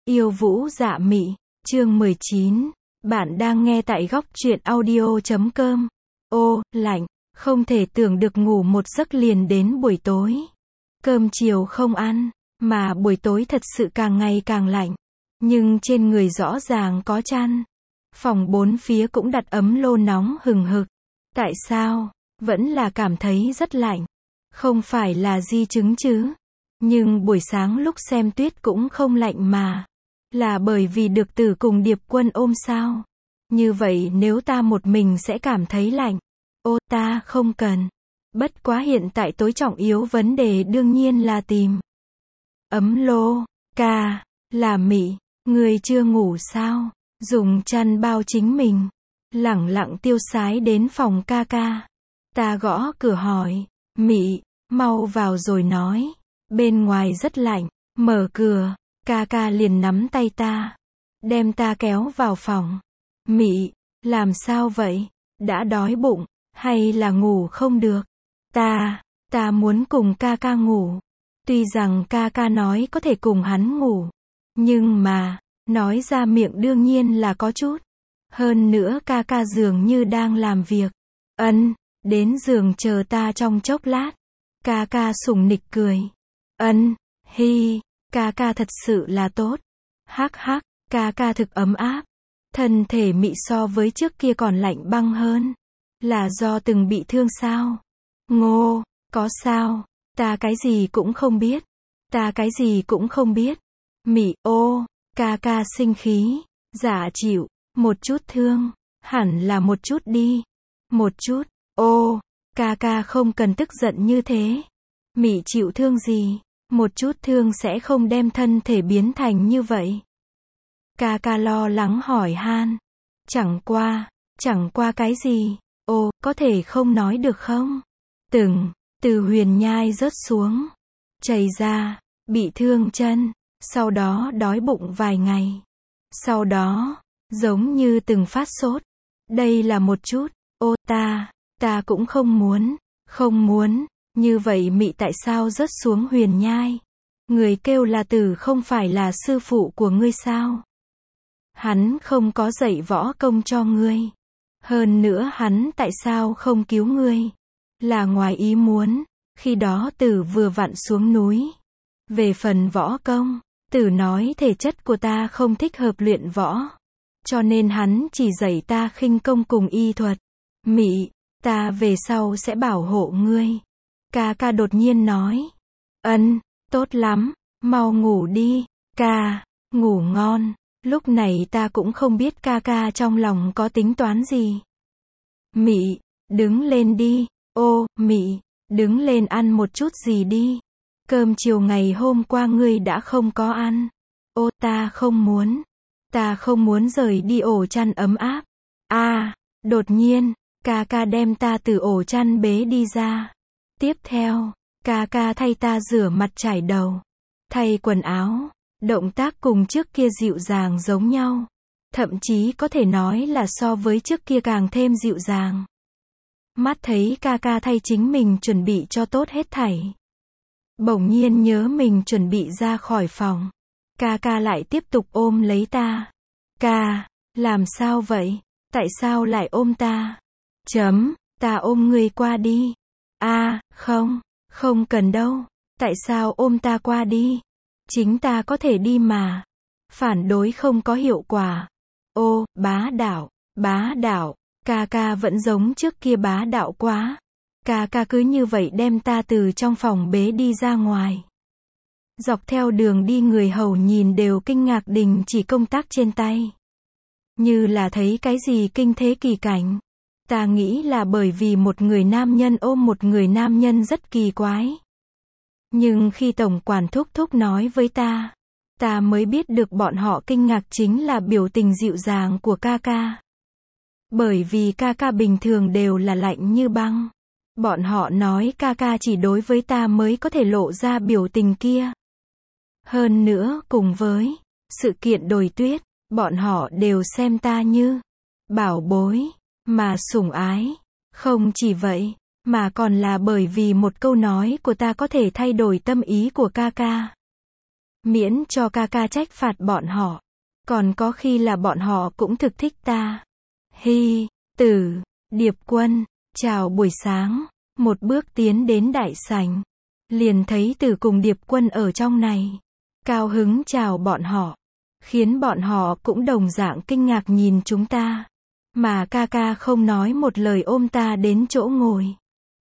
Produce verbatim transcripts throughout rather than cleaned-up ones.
Yêu Vũ Dạ Mị, chương mười chín. Bạn đang nghe tại góc truyện audio chấm com. Ô, lạnh, không thể tưởng được ngủ một giấc liền đến buổi tối. Cơm chiều không ăn, mà buổi tối thật sự càng ngày càng lạnh. Nhưng trên người rõ ràng có chăn. Phòng bốn phía cũng đặt ấm lô nóng hừng hực. Tại sao? Vẫn là cảm thấy rất lạnh. Không phải là di chứng chứ. Nhưng buổi sáng lúc xem tuyết cũng không lạnh mà. Là bởi vì được Tử cùng Điệp Quân ôm sao? Như vậy nếu ta một mình sẽ cảm thấy lạnh. Ô, ta không cần. Bất quá hiện tại tối trọng yếu vấn đề đương nhiên là tìm ấm lô. Ca, là Mị, người chưa ngủ sao? Dùng chăn bao chính mình. Lẳng lặng tiêu sái đến phòng ca ca. Ta gõ cửa hỏi. Mị, mau vào rồi nói. Bên ngoài rất lạnh. Mở cửa. Ca ca liền nắm tay ta. Đem ta kéo vào phòng. Mị, làm sao vậy? Đã đói bụng, hay là ngủ không được? Ta, ta muốn cùng ca ca ngủ. Tuy rằng ca ca nói có thể cùng hắn ngủ. Nhưng mà, nói ra miệng đương nhiên là có chút. Hơn nữa ca ca dường như đang làm việc. Ân, đến giường chờ ta trong chốc lát. Ca ca sủng nịch cười. Ân, hi. Ca ca thật sự là tốt. Hắc hắc, ca ca thực ấm áp. Thân thể Mị so với trước kia còn lạnh băng hơn. Là do từng bị thương sao? Ngô, có sao? Ta cái gì cũng không biết. Ta cái gì cũng không biết. Mị, ô, ca ca sinh khí. Dạ chịu, một chút thương. Hẳn là một chút đi. Một chút, ô, ca ca không cần tức giận như thế. Mị chịu thương gì? Một chút thương sẽ không đem thân thể biến thành như vậy. Ca ca lo lắng hỏi han. Chẳng qua, chẳng qua cái gì? Ô, có thể không nói được không? Từng, từ huyền nhai rớt xuống. Chảy ra, bị thương chân. Sau đó đói bụng vài ngày. Sau đó, giống như từng phát sốt. Đây là một chút. Ô, ta, ta cũng không muốn, không muốn. Như vậy Mị tại sao rớt xuống huyền nhai? Người kêu là Tử không phải là sư phụ của ngươi sao? Hắn không có dạy võ công cho ngươi. Hơn nữa hắn tại sao không cứu ngươi? Là ngoài ý muốn. Khi đó Tử vừa vặn xuống núi. Về phần võ công, Tử nói thể chất của ta không thích hợp luyện võ. Cho nên hắn chỉ dạy ta khinh công cùng y thuật. Mị, ta về sau sẽ bảo hộ ngươi. Ca ca đột nhiên nói. Ân, tốt lắm, mau ngủ đi. Ca, ngủ ngon. Lúc này ta cũng không biết ca ca trong lòng có tính toán gì. Mị, đứng lên đi. Ô, Mị, đứng lên ăn một chút gì đi. Cơm chiều ngày hôm qua ngươi đã không có ăn. Ô, ta không muốn. Ta không muốn rời đi ổ chăn ấm áp. À, đột nhiên, ca ca đem ta từ ổ chăn bế đi ra. Tiếp theo, ca ca thay ta rửa mặt chải đầu, thay quần áo, động tác cùng trước kia dịu dàng giống nhau. Thậm chí có thể nói là so với trước kia càng thêm dịu dàng. Mắt thấy ca ca thay chính mình chuẩn bị cho tốt hết thảy. Bỗng nhiên nhớ mình chuẩn bị ra khỏi phòng. Ca ca lại tiếp tục ôm lấy ta. Ca, làm sao vậy? Tại sao lại ôm ta? Chấm, ta ôm ngươi qua đi. À, không, không cần đâu. Tại sao ôm ta qua đi? Chính ta có thể đi mà. Phản đối không có hiệu quả. Ô, bá đạo, bá đạo. Ca ca vẫn giống trước kia bá đạo quá. Ca ca cứ như vậy đem ta từ trong phòng bế đi ra ngoài. Dọc theo đường đi người hầu nhìn đều kinh ngạc đình chỉ công tác trên tay. Như là thấy cái gì kinh thế kỳ cảnh. Ta nghĩ là bởi vì một người nam nhân ôm một người nam nhân rất kỳ quái. Nhưng khi tổng quản thúc thúc nói với ta, ta mới biết được bọn họ kinh ngạc chính là biểu tình dịu dàng của ca ca. Bởi vì ca ca bình thường đều là lạnh như băng. Bọn họ nói ca ca chỉ đối với ta mới có thể lộ ra biểu tình kia. Hơn nữa, cùng với sự kiện đồi tuyết, bọn họ đều xem ta như bảo bối, mà sủng ái. Không chỉ vậy, mà còn là bởi vì một câu nói của ta có thể thay đổi tâm ý của ca ca. Miễn cho ca ca trách phạt bọn họ. Còn có khi là bọn họ cũng thực thích ta. Hi, Tử, Điệp Quân, chào buổi sáng. Một bước tiến đến đại sảnh. Liền thấy Tử cùng Điệp Quân ở trong này. Cao hứng chào bọn họ. Khiến bọn họ cũng đồng dạng kinh ngạc nhìn chúng ta. Mà ca ca không nói một lời ôm ta đến chỗ ngồi.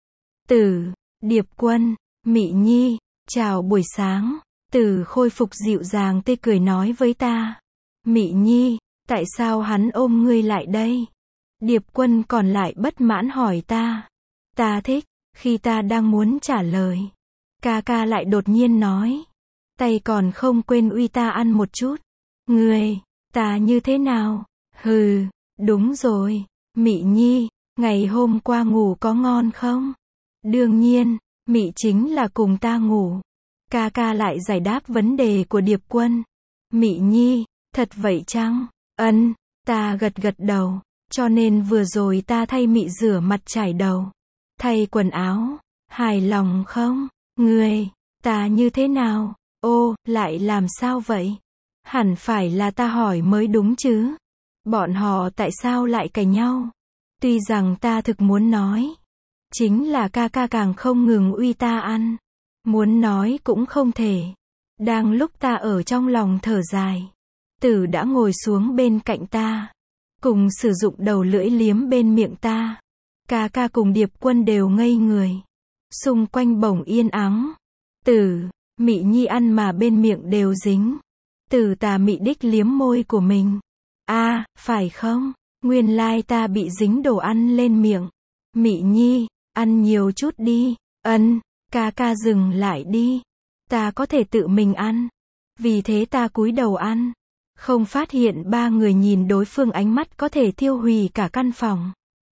Tử, Điệp Quân, Mị Nhi, chào buổi sáng. Tử khôi phục dịu dàng tươi cười nói với ta. Mị Nhi, tại sao hắn ôm ngươi lại đây? Điệp Quân còn lại bất mãn hỏi ta. Ta thích, khi ta đang muốn trả lời. Ca ca lại đột nhiên nói. Tay còn không quên uy ta ăn một chút. Ngươi, ta như thế nào? Hừ, đúng rồi, Mị Nhi, ngày hôm qua ngủ có ngon không? Đương nhiên, Mị chính là cùng ta ngủ. Ca ca lại giải đáp vấn đề của Điệp Quân. Mị Nhi, thật vậy chăng? Ân, ta gật gật đầu, cho nên vừa rồi ta thay Mị rửa mặt trải đầu, thay quần áo, hài lòng không? Ngươi, ta như thế nào? Ô, lại làm sao vậy? Hẳn phải là ta hỏi mới đúng chứ. Bọn họ tại sao lại cãi nhau? Tuy rằng ta thực muốn nói. Chính là ca ca càng không ngừng uy ta ăn. Muốn nói cũng không thể. Đang lúc ta ở trong lòng thở dài. Tử đã ngồi xuống bên cạnh ta. Cùng sử dụng đầu lưỡi liếm bên miệng ta. Ca ca cùng Điệp Quân đều ngây người. Xung quanh bỗng yên ắng. Tử, Mị Nhi ăn mà bên miệng đều dính. Tử tà mị đích liếm môi của mình. A, à, phải không? Nguyên lai ta bị dính đồ ăn lên miệng. Mị Nhi, ăn nhiều chút đi. Ân, ca ca dừng lại đi. Ta có thể tự mình ăn. Vì thế ta cúi đầu ăn. Không phát hiện ba người nhìn đối phương ánh mắt có thể thiêu hủy cả căn phòng.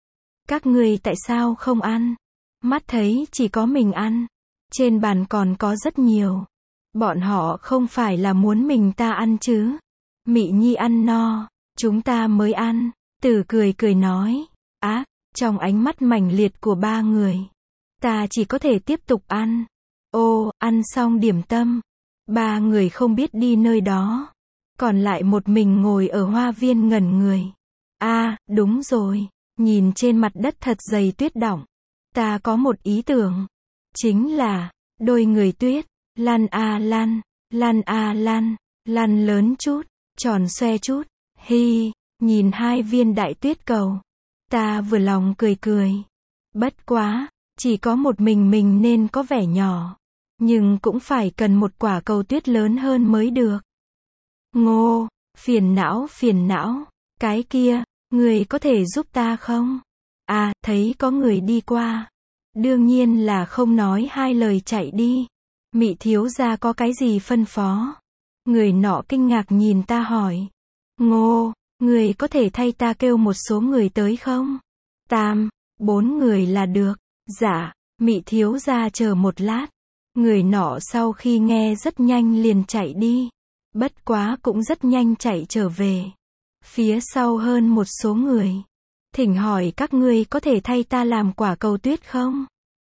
Các ngươi tại sao không ăn? Mắt thấy chỉ có mình ăn. Trên bàn còn có rất nhiều. Bọn họ không phải là muốn mình ta ăn chứ. Mị Nhi ăn no, chúng ta mới ăn. Tử cười cười nói. Á, trong ánh mắt mãnh liệt của ba người. Ta chỉ có thể tiếp tục ăn. Ô, ăn xong điểm tâm. Ba người không biết đi nơi đó. Còn lại một mình ngồi ở hoa viên ngẩn người. A, à, đúng rồi. Nhìn trên mặt đất thật dày tuyết đọng. Ta có một ý tưởng. Chính là, đôi người tuyết. Lăn a lăn, lăn a lăn, lăn lớn chút, tròn xoe chút. Hi, nhìn hai viên đại tuyết cầu. Ta vừa lòng cười cười. Bất quá, chỉ có một mình mình nên có vẻ nhỏ. Nhưng cũng phải cần một quả cầu tuyết lớn hơn mới được. Ngô, phiền não phiền não. Cái kia, người có thể giúp ta không? À, thấy có người đi qua. Đương nhiên là không nói hai lời chạy đi. Mị thiếu gia có cái gì phân phó? Người nọ kinh ngạc nhìn ta hỏi. Ngô, người có thể thay ta kêu một số người tới không? Tam, bốn người là được. Dạ, Mị thiếu gia chờ một lát. Người nọ sau khi nghe rất nhanh liền chạy đi. Bất quá cũng rất nhanh chạy trở về. Phía sau hơn một số người. Thỉnh hỏi các ngươi có thể thay ta làm quả cầu tuyết không?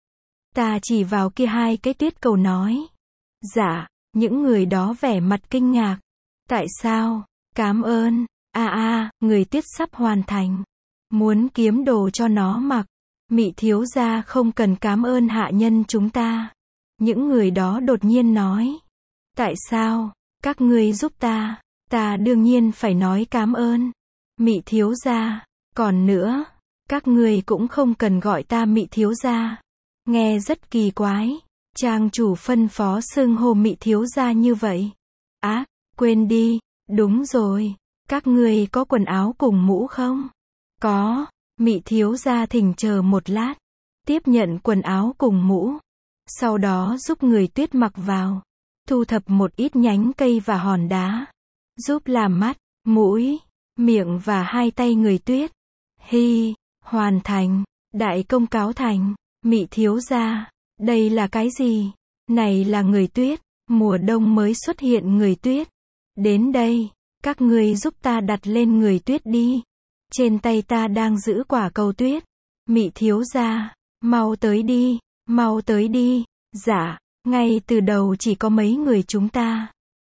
Ta chỉ vào kia hai cái tuyết cầu nói. Dạ, những người đó vẻ mặt kinh ngạc. Tại sao? Cám ơn. A à, a, à, người tuyết sắp hoàn thành. Muốn kiếm đồ cho nó mặc. Mị thiếu gia không cần cám ơn hạ nhân chúng ta. Những người đó đột nhiên nói. Tại sao? Các ngươi giúp ta. Ta đương nhiên phải nói cám ơn. Mị thiếu gia. Còn nữa, các ngươi cũng không cần gọi ta Mị thiếu gia. Nghe rất kỳ quái. Trang chủ phân phó xưng hô Mị thiếu gia như vậy. Á, à, quên đi. Đúng rồi. Các ngươi có quần áo cùng mũ không? Có. Mị thiếu gia thỉnh chờ một lát. Tiếp nhận quần áo cùng mũ. Sau đó giúp người tuyết mặc vào. Thu thập một ít nhánh cây và hòn đá. Giúp làm mắt, mũi, miệng và hai tay người tuyết. Hi, hoàn thành. Đại công cáo thành. Mị thiếu gia, đây là cái gì? Này là người tuyết. Mùa đông mới xuất hiện người tuyết. Đến đây, các ngươi giúp ta đặt lên người tuyết đi. Trên tay ta đang giữ quả cầu tuyết. Mị thiếu gia, mau tới đi, mau tới đi. Dạ, ngay từ đầu chỉ có mấy người chúng ta.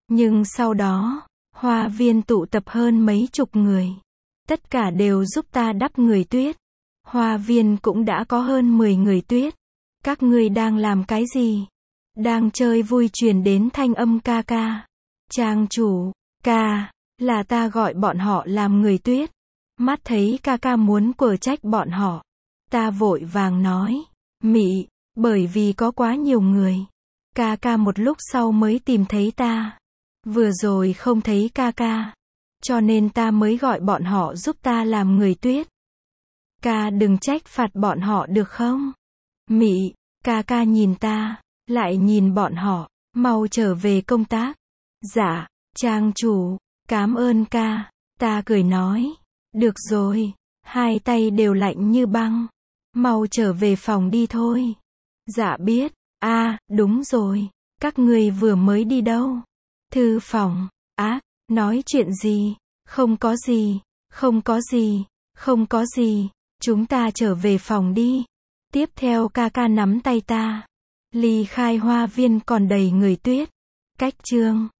Nhưng sau đó, hoa viên tụ tập hơn mấy chục người. Tất cả đều giúp ta đắp người tuyết. Hoa viên cũng đã có hơn mười người tuyết. Các ngươi đang làm cái gì? Đang chơi vui, truyền đến thanh âm ca ca. Trang chủ, ca, là ta gọi bọn họ làm người tuyết. Mắt thấy ca ca muốn quở trách bọn họ. Ta vội vàng nói, Mị, bởi vì có quá nhiều người. Ca ca một lúc sau mới tìm thấy ta. Vừa rồi không thấy ca ca. Cho nên ta mới gọi bọn họ giúp ta làm người tuyết. Ca đừng trách phạt bọn họ được không? Mị, ca ca nhìn ta, lại nhìn bọn họ, mau trở về công tác. Dạ, trang chủ, cảm ơn ca. Ta cười nói, được rồi, hai tay đều lạnh như băng. Mau trở về phòng đi thôi. Dạ biết, a à, đúng rồi, các ngươi vừa mới đi đâu? Thư phòng, á, nói chuyện gì? Không có gì, không có gì, không có gì, chúng ta trở về phòng đi. Tiếp theo ca ca nắm tay ta. Ly khai hoa viên còn đầy người tuyết. Cách chương